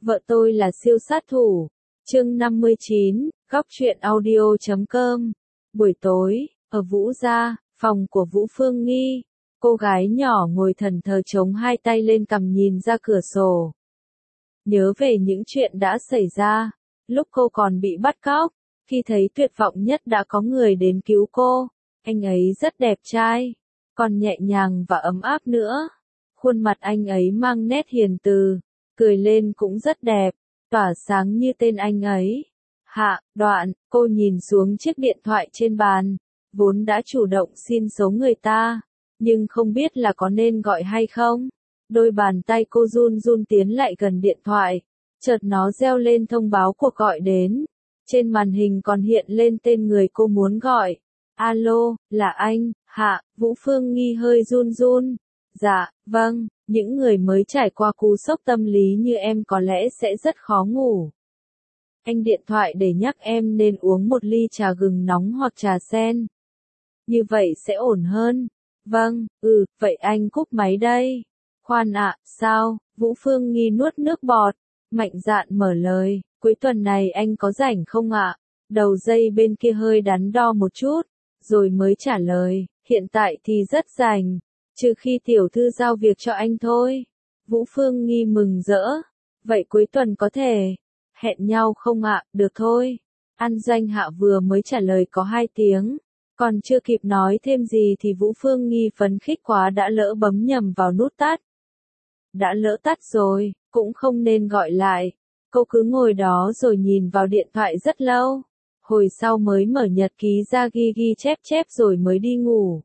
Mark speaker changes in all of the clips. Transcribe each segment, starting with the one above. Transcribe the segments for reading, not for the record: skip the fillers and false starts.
Speaker 1: Vợ tôi là siêu sát thủ. Chương 59, góc truyện audio.com. Buổi tối, ở Vũ gia, phòng của Vũ Phương Nghi, cô gái nhỏ ngồi thẫn thờ chống hai tay lên cằm nhìn ra cửa sổ. Nhớ về những chuyện đã xảy ra, lúc cô còn bị bắt cóc, khi thấy tuyệt vọng nhất đã có người đến cứu cô. Anh ấy rất đẹp trai, còn nhẹ nhàng và ấm áp nữa. Khuôn mặt anh ấy mang nét hiền từ, cười lên cũng rất đẹp, tỏa sáng như tên anh ấy. Đoạn, cô nhìn xuống chiếc điện thoại trên bàn, vốn đã chủ động xin số người ta, nhưng không biết là có nên gọi hay không. Đôi bàn tay cô run run tiến lại gần điện thoại, chợt nó reo lên thông báo cuộc gọi đến. Trên màn hình còn hiện lên tên người cô muốn gọi. Alo, là anh, Vũ Phương Nghi hơi run run. Dạ, vâng, những người mới trải qua cú sốc tâm lý như em có lẽ sẽ rất khó ngủ. Anh điện thoại để nhắc em nên uống một ly trà gừng nóng hoặc trà sen. Như vậy sẽ ổn hơn. Vâng, vậy anh cúp máy đây. Khoan ạ, sao? Vũ Phương Nghi nuốt nước bọt, mạnh dạn mở lời, cuối tuần này anh có rảnh không ạ? Đầu dây bên kia hơi đắn đo một chút, rồi mới trả lời, hiện tại thì rất rảnh, trừ khi tiểu thư giao việc cho anh thôi. Vũ Phương Nghi mừng rỡ, vậy cuối tuần có thể hẹn nhau không ạ? Được thôi. An Doanh Hạ vừa mới trả lời có 2 tiếng, còn chưa kịp nói thêm gì thì Vũ Phương Nghi phấn khích quá đã lỡ bấm nhầm vào nút tắt. Đã lỡ tắt rồi, cũng không nên gọi lại. Cô cứ ngồi đó rồi nhìn vào điện thoại rất lâu. Hồi sau mới mở nhật ký ra ghi chép rồi mới đi ngủ.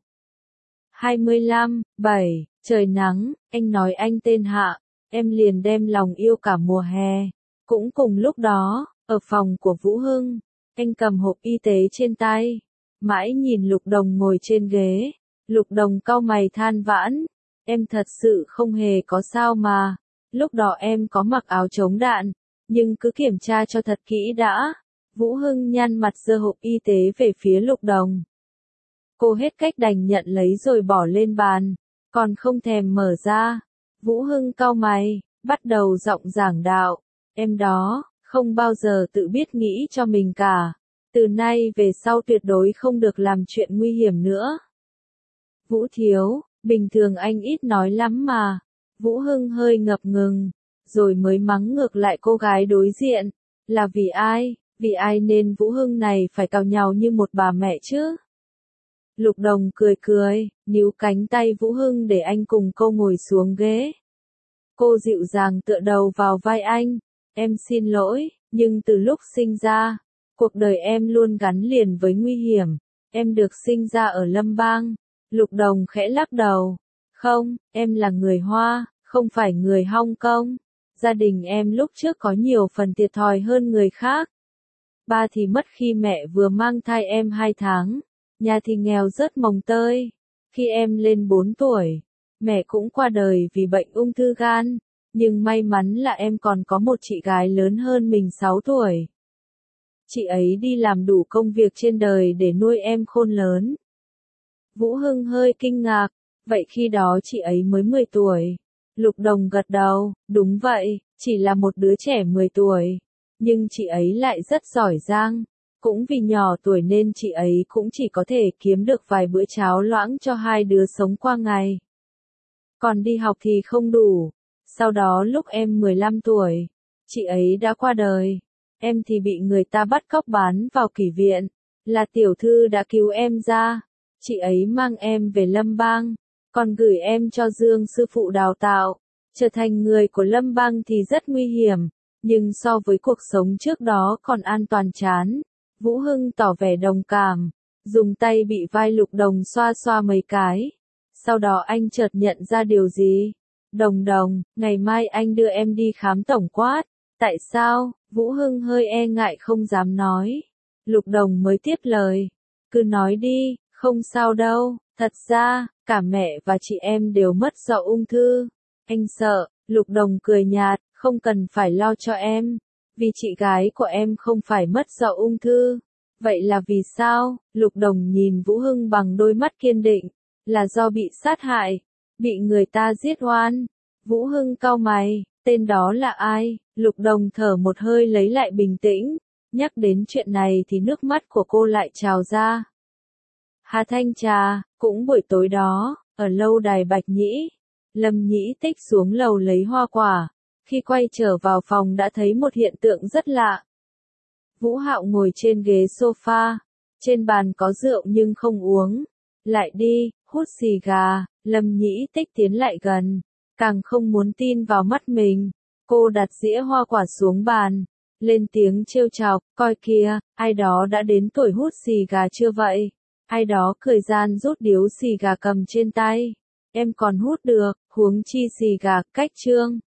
Speaker 1: 25/7, trời nắng, anh nói anh tên Hạ, em liền đem lòng yêu cả mùa hè. Cũng cùng lúc đó, ở phòng của Vũ Hưng, anh cầm hộp y tế trên tay, mãi nhìn Lục Đồng ngồi trên ghế. Lục Đồng cau mày than vãn, em thật sự không hề có sao mà, lúc đó em có mặc áo chống đạn, nhưng cứ kiểm tra cho thật kỹ đã. Vũ Hưng nhăn mặt giơ hộp y tế về phía Lục Đồng. Cô hết cách đành nhận lấy rồi bỏ lên bàn, còn không thèm mở ra. Vũ Hưng cau mày, bắt đầu giọng giảng đạo, em đó, không bao giờ tự biết nghĩ cho mình cả. Từ nay về sau tuyệt đối không được làm chuyện nguy hiểm nữa. Vũ thiếu, bình thường anh ít nói lắm mà. Vũ Hưng hơi ngập ngừng, rồi mới mắng ngược lại cô gái đối diện. Là vì ai? Vì ai nên Vũ Hưng này phải càu nhàu như một bà mẹ chứ? Lục Đồng cười, níu cánh tay Vũ Hưng để anh cùng cô ngồi xuống ghế. Cô dịu dàng tựa đầu vào vai anh. Em xin lỗi, nhưng từ lúc sinh ra, cuộc đời em luôn gắn liền với nguy hiểm. Em được sinh ra ở Lâm Bang. Lục Đồng khẽ lắc đầu. Không, em là người Hoa, không phải người Hong Kong. Gia đình em lúc trước có nhiều phần thiệt thòi hơn người khác. Ba thì mất khi mẹ vừa mang thai em 2 tháng. Nhà thì nghèo rớt mồng tơi. Khi em lên 4 tuổi, mẹ cũng qua đời vì bệnh ung thư gan. Nhưng may mắn là em còn có một chị gái lớn hơn mình 6 tuổi. Chị ấy đi làm đủ công việc trên đời để nuôi em khôn lớn. Vũ Hưng hơi kinh ngạc, vậy khi đó chị ấy mới 10 tuổi. Lục Đồng gật đầu, đúng vậy, chỉ là một đứa trẻ 10 tuổi. Nhưng chị ấy lại rất giỏi giang. Cũng vì nhỏ tuổi nên chị ấy cũng chỉ có thể kiếm được vài bữa cháo loãng cho 2 đứa sống qua ngày. Còn đi học thì không đủ. Sau đó lúc em 15 tuổi, chị ấy đã qua đời. Em thì bị người ta bắt cóc bán vào kỷ viện. Là tiểu thư đã cứu em ra. Chị ấy mang em về Lâm Bang, còn gửi em cho Dương sư phụ đào tạo. Trở thành người của Lâm Bang thì rất nguy hiểm, nhưng so với cuộc sống trước đó còn an toàn chán. Vũ Hưng tỏ vẻ đồng cảm, dùng tay bị vai Lục Đồng xoa xoa mấy cái. Sau đó anh chợt nhận ra điều gì. Đồng, ngày mai anh đưa em đi khám tổng quát. Tại sao? Vũ Hưng hơi e ngại không dám nói. Lục Đồng mới tiếp lời. Cứ nói đi, không sao đâu, thật ra, cả mẹ và chị em đều mất do ung thư. Anh sợ. Lục Đồng cười nhạt, không cần phải lo cho em. Vì chị gái của em không phải mất do ung thư. Vậy là vì sao? Lục Đồng nhìn Vũ Hưng bằng đôi mắt kiên định. Là do bị sát hại, bị người ta giết oan. Vũ Hưng cau mày, Tên đó là ai? Lục Đồng thở một hơi lấy lại bình tĩnh, nhắc đến chuyện này thì nước mắt của cô lại trào ra. Hà Thanh Trà, cũng buổi tối đó, ở lâu đài Bạch Nhĩ, Lâm Nhĩ Tích xuống lầu lấy hoa quả, khi quay trở vào phòng đã thấy một hiện tượng rất lạ. Vũ Hạo ngồi trên ghế sofa, trên bàn có rượu nhưng không uống. Lại đi, hút xì gà, Lâm Nhĩ Tích tiến lại gần, càng không muốn tin vào mắt mình. Cô đặt dĩa hoa quả xuống bàn, lên tiếng trêu chọc, coi kìa, ai đó đã đến tuổi hút xì gà chưa vậy? Ai đó cười gian rút điếu xì gà cầm trên tay. Em còn hút được, huống chi xì gà, cách trương.